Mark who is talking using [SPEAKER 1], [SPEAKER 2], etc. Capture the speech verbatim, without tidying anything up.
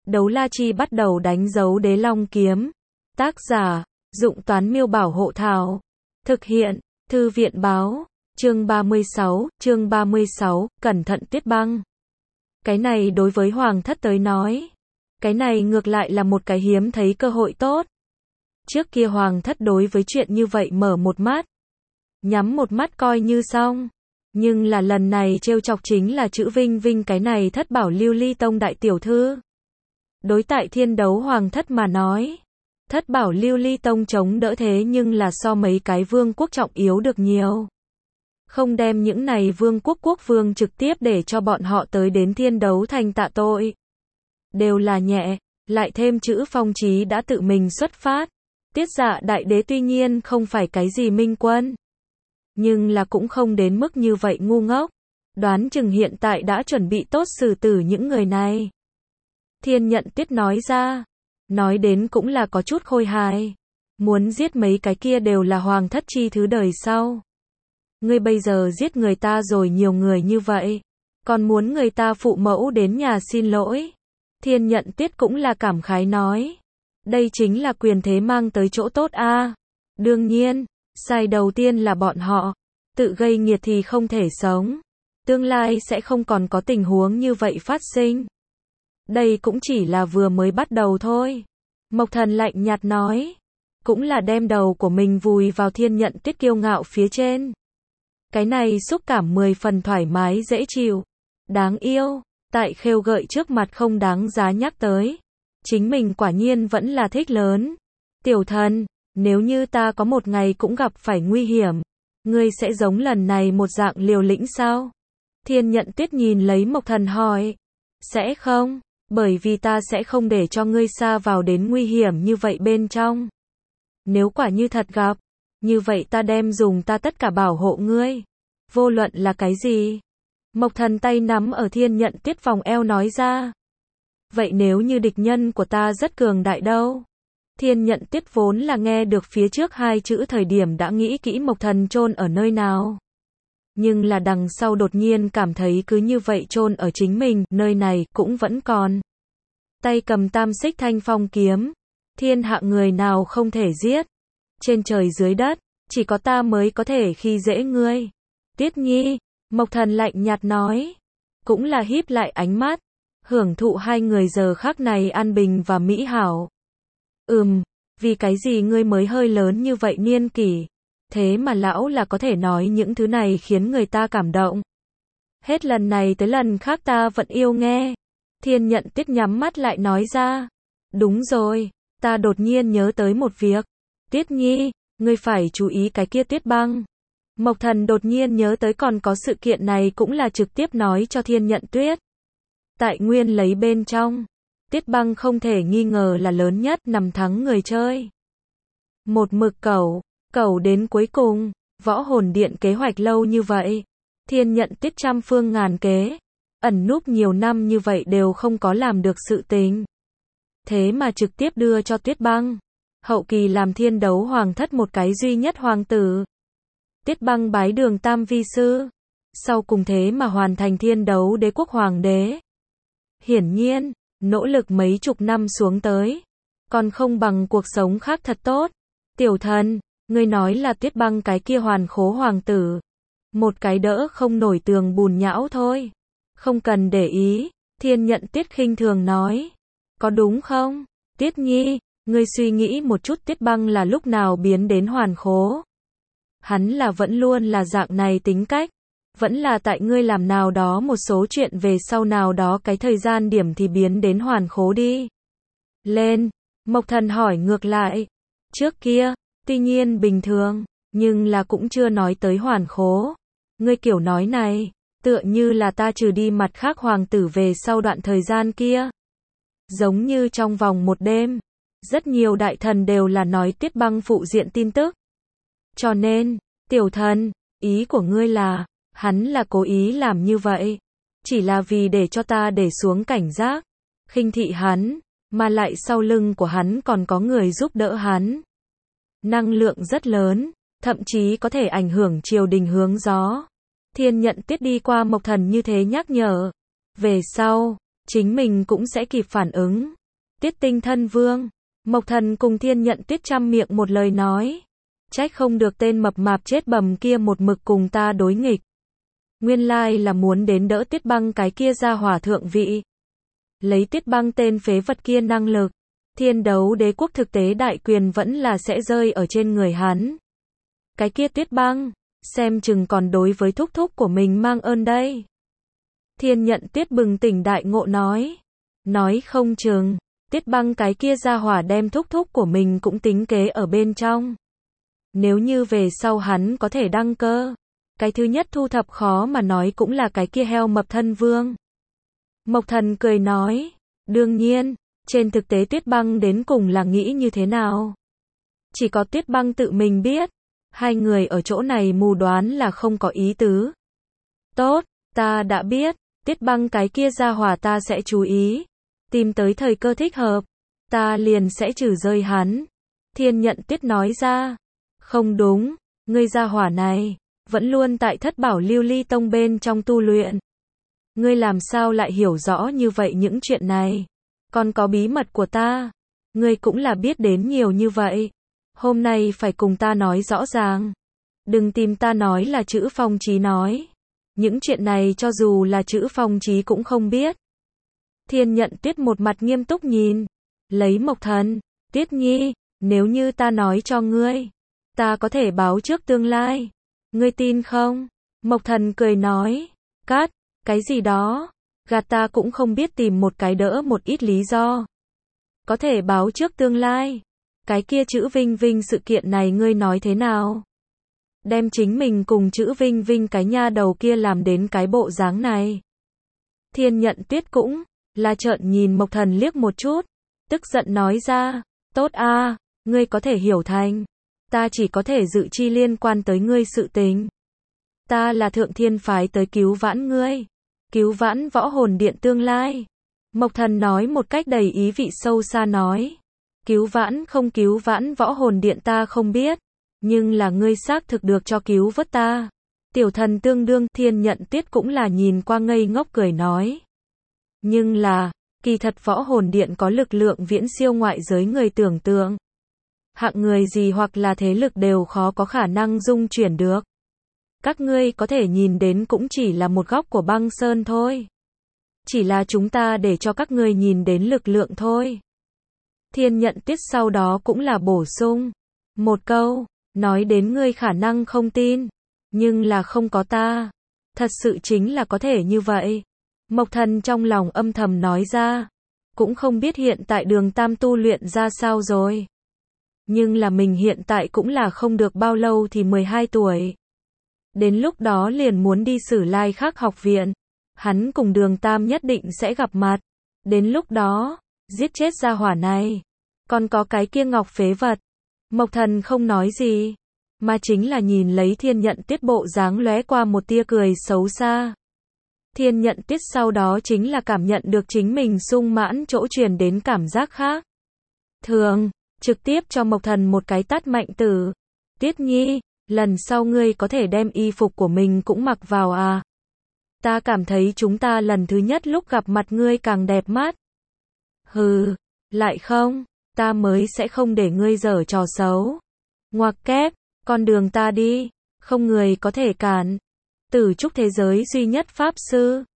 [SPEAKER 1] Đấu la chi bắt đầu đánh dấu đế long kiếm. Tác giả, Dụng Toán Miêu Bảo Hộ Thảo. Thực hiện, Thư viện Báo. Chương ba mươi sáu, chương ba mươi sáu, cẩn thận Tuyết Băng. Cái này đối với Hoàng thất tới nói. Cái này ngược lại là một cái hiếm thấy cơ hội tốt. Trước kia Hoàng thất đối với chuyện như vậy mở một mắt. Nhắm một mắt coi như xong. Nhưng là lần này trêu chọc chính là chữ Vinh Vinh cái này thất bảo lưu ly tông đại tiểu thư. Đối tại thiên đấu Hoàng thất mà nói. Thất bảo lưu ly tông chống đỡ thế nhưng là so mấy cái vương quốc trọng yếu được nhiều. Không đem những này vương quốc quốc vương trực tiếp để cho bọn họ tới đến thiên đấu thành tạ tội. Đều là nhẹ, lại thêm chữ Phong Chí đã tự mình xuất phát. Tiết Dạ đại đế tuy nhiên không phải cái gì minh quân. Nhưng là cũng không đến mức như vậy ngu ngốc. Đoán chừng hiện tại đã chuẩn bị tốt xử tử những người này. Thiên Nhận Tiết nói ra. Nói đến cũng là có chút khôi hài. Muốn giết mấy cái kia đều là hoàng thất chi thứ đời sau. Ngươi bây giờ giết người ta rồi nhiều người như vậy. Còn muốn người ta phụ mẫu đến nhà xin lỗi. Thiên Nhận Tiết cũng là cảm khái nói. Đây chính là quyền thế mang tới chỗ tốt a. À. Đương nhiên, sai đầu tiên là bọn họ. Tự gây nghiệt thì không thể sống. Tương lai sẽ không còn có tình huống như vậy phát sinh. Đây cũng chỉ là vừa mới bắt đầu thôi. Mộc Thần lạnh nhạt nói. Cũng là đem đầu của mình vùi vào Thiên Nhận Tiết kiêu ngạo phía trên. Cái này xúc cảm mười phần thoải mái dễ chịu. Đáng yêu. Tại khêu gợi trước mặt không đáng giá nhắc tới. Chính mình quả nhiên vẫn là thích lớn. Tiểu thần, nếu như ta có một ngày cũng gặp phải nguy hiểm, ngươi sẽ giống lần này một dạng liều lĩnh sao? Thiên Nhận Tiết nhìn lấy Mộc Thần hỏi. Sẽ không, bởi vì ta sẽ không để cho ngươi xa vào đến nguy hiểm như vậy bên trong. Nếu quả như thật gặp, như vậy ta đem dùng ta tất cả bảo hộ ngươi. Vô luận là cái gì? Mộc Thần tay nắm ở Thiên Nhận Tiết vòng eo nói ra. Vậy nếu như địch nhân của ta rất cường đại đâu? Thiên Nhận Tiết vốn là nghe được phía trước hai chữ thời điểm đã nghĩ kỹ Mộc Thần chôn ở nơi nào. Nhưng là đằng sau đột nhiên cảm thấy cứ như vậy chôn ở chính mình, nơi này cũng vẫn còn. Tay cầm tam xích thanh phong kiếm. Thiên hạ người nào không thể giết. Trên trời dưới đất, chỉ có ta mới có thể khi dễ ngươi. Tiết Nhi, Mộc Thần lạnh nhạt nói. Cũng là híp lại ánh mắt. Hưởng thụ hai người giờ khắc này an bình và mỹ hảo. Ừm, vì cái gì ngươi mới hơi lớn như vậy niên kỷ. Thế mà lão là có thể nói những thứ này khiến người ta cảm động. Hết lần này tới lần khác ta vẫn yêu nghe. Thiên Nhận Tiết nhắm mắt lại nói ra. Đúng rồi, ta đột nhiên nhớ tới một việc. Tiết Nhi, ngươi phải chú ý cái kia Tuyết Băng. Mộc Thần đột nhiên nhớ tới còn có sự kiện này cũng là trực tiếp nói cho Thiên Nhận Tuyết. Tại nguyên lấy bên trong. Tuyết Băng không thể nghi ngờ là lớn nhất nằm thắng người chơi. Một mực cẩu, cẩu đến cuối cùng, Võ Hồn Điện kế hoạch lâu như vậy. Thiên Nhận Tiết trăm phương ngàn kế. Ẩn núp nhiều năm như vậy đều không có làm được sự tình. Thế mà trực tiếp đưa cho Tuyết Băng. Hậu kỳ làm thiên đấu hoàng thất một cái duy nhất hoàng tử. Tuyết Băng bái đường tam vi sư. Sau cùng thế mà hoàn thành thiên đấu đế quốc hoàng đế. Hiển nhiên, nỗ lực mấy chục năm xuống tới. Còn không bằng cuộc sống khác thật tốt. Tiểu thần, ngươi nói là Tuyết Băng cái kia hoàn khố hoàng tử. Một cái đỡ không nổi tường bùn nhão thôi. Không cần để ý, Thiên Nhận Tiết khinh thường nói. Có đúng không? Tiết Nhi, ngươi suy nghĩ một chút Tuyết Băng là lúc nào biến đến hoàn khố. Hắn là vẫn luôn là dạng này tính cách. Vẫn là tại ngươi làm nào đó một số chuyện về sau nào đó cái thời gian điểm thì biến đến hoàn khố đi. Lên, Mộc Thần hỏi ngược lại. Trước kia, tuy nhiên bình thường, nhưng là cũng chưa nói tới hoàn khố. Ngươi kiểu nói này, tựa như là ta trừ đi mặt khác hoàng tử về sau đoạn thời gian kia. Giống như trong vòng một đêm, rất nhiều đại thần đều là nói Tuyết Băng phụ diện tin tức. Cho nên, tiểu thần, ý của ngươi là, hắn là cố ý làm như vậy. Chỉ là vì để cho ta để xuống cảnh giác, khinh thị hắn, mà lại sau lưng của hắn còn có người giúp đỡ hắn. Năng lượng rất lớn, thậm chí có thể ảnh hưởng triều đình hướng gió. Thiên Nhận Tiết đi qua Mộc Thần như thế nhắc nhở. Về sau, chính mình cũng sẽ kịp phản ứng. Tiết tinh thân vương. Mộc Thần cùng Thiên Nhận Tuyết trăm miệng một lời nói. Trách không được tên mập mạp chết bầm kia một mực cùng ta đối nghịch. Nguyên lai là muốn đến đỡ Tiết Băng cái kia ra hỏa thượng vị. Lấy Tiết Băng tên phế vật kia năng lực, Thiên Đấu Đế quốc thực tế đại quyền vẫn là sẽ rơi ở trên người hắn. Cái kia Tiết Băng, xem chừng còn đối với thúc thúc của mình mang ơn đây. Thiên Nhận Tuyết bừng tỉnh đại ngộ nói. Nói không chừng, Tiết Băng cái kia ra hỏa đem thúc thúc của mình cũng tính kế ở bên trong. Nếu như về sau hắn có thể đăng cơ, cái thứ nhất thu thập khó mà nói cũng là cái kia heo mập thân vương. Mộc Thần cười nói, đương nhiên, trên thực tế Tiết Băng đến cùng là nghĩ như thế nào? Chỉ có Tiết Băng tự mình biết, hai người ở chỗ này mù đoán là không có ý tứ. Tốt, ta đã biết, Tiết Băng cái kia ra hỏa ta sẽ chú ý, tìm tới thời cơ thích hợp, ta liền sẽ trừ rơi hắn. Thiên Nhận Tuyết nói ra, không đúng, ngươi ra hỏa này, vẫn luôn tại Thất Bảo Lưu Ly Tông bên trong tu luyện. Ngươi làm sao lại hiểu rõ như vậy những chuyện này? Còn có bí mật của ta, ngươi cũng là biết đến nhiều như vậy. Hôm nay phải cùng ta nói rõ ràng. Đừng tìm ta nói là chữ Phong Chí nói. Những chuyện này cho dù là chữ Phong Chí cũng không biết. Thiên Nhận Tuyết một mặt nghiêm túc nhìn. Lấy Mộc Thần, Tuyết Nhi, nếu như ta nói cho ngươi, ta có thể báo trước tương lai. Ngươi tin không? Mộc Thần cười nói. Cát, cái gì đó? Gạt ta cũng không biết tìm một cái đỡ một ít lý do. Có thể báo trước tương lai. Cái kia chữ Vinh Vinh sự kiện này ngươi nói thế nào? Đem chính mình cùng chữ Vinh Vinh cái nha đầu kia làm đến cái bộ dáng này. Thiên Nhận Tuyết cũng là trợn nhìn Mộc Thần liếc một chút, tức giận nói ra, tốt a, ngươi có thể hiểu thành, ta chỉ có thể dự chi liên quan tới ngươi sự tình. Ta là Thượng Thiên phái tới cứu vãn ngươi, cứu vãn võ hồn điện tương lai. Mộc Thần nói một cách đầy ý vị sâu xa nói, cứu vãn không cứu vãn võ hồn điện ta không biết, nhưng là ngươi xác thực được cho cứu vớt ta. Tiểu thần tương đương. Thiên Nhận Tuyết cũng là nhìn qua ngây ngốc cười nói. Nhưng là, kỳ thật võ hồn điện có lực lượng viễn siêu ngoại giới người tưởng tượng. Hạng người gì hoặc là thế lực đều khó có khả năng dung chuyển được. Các ngươi có thể nhìn đến cũng chỉ là một góc của băng sơn thôi. Chỉ là chúng ta để cho các ngươi nhìn đến lực lượng thôi. Thiên Nhận Tuyết sau đó cũng là bổ sung một câu, nói đến ngươi khả năng không tin, nhưng là không có ta, thật sự chính là có thể như vậy. Mộc Thần trong lòng âm thầm nói ra, cũng không biết hiện tại Đường Tam tu luyện ra sao rồi. Nhưng là mình hiện tại cũng là không được bao lâu thì mười hai tuổi. Đến lúc đó liền muốn đi Sử Lai Khắc học viện, hắn cùng Đường Tam nhất định sẽ gặp mặt. Đến lúc đó, giết chết gia hỏa này. Còn có cái kia ngọc phế vật. Mộc Thần không nói gì, mà chính là nhìn lấy Thiên Nhận Tuyết bộ dáng lóe qua một tia cười xấu xa. Thiên Nhận Tuyết sau đó chính là cảm nhận được chính mình sung mãn chỗ truyền đến cảm giác khác. Thường, trực tiếp cho Mộc Thần một cái tát mạnh tử. Tuyết Nhi, lần sau ngươi có thể đem y phục của mình cũng mặc vào à? Ta cảm thấy chúng ta lần thứ nhất lúc gặp mặt ngươi càng đẹp mắt. Hừ, lại không, ta mới sẽ không để ngươi giở trò xấu. Ngoặc kép, con đường ta đi, không người có thể cản. Tử trúc thế giới duy nhất pháp sư,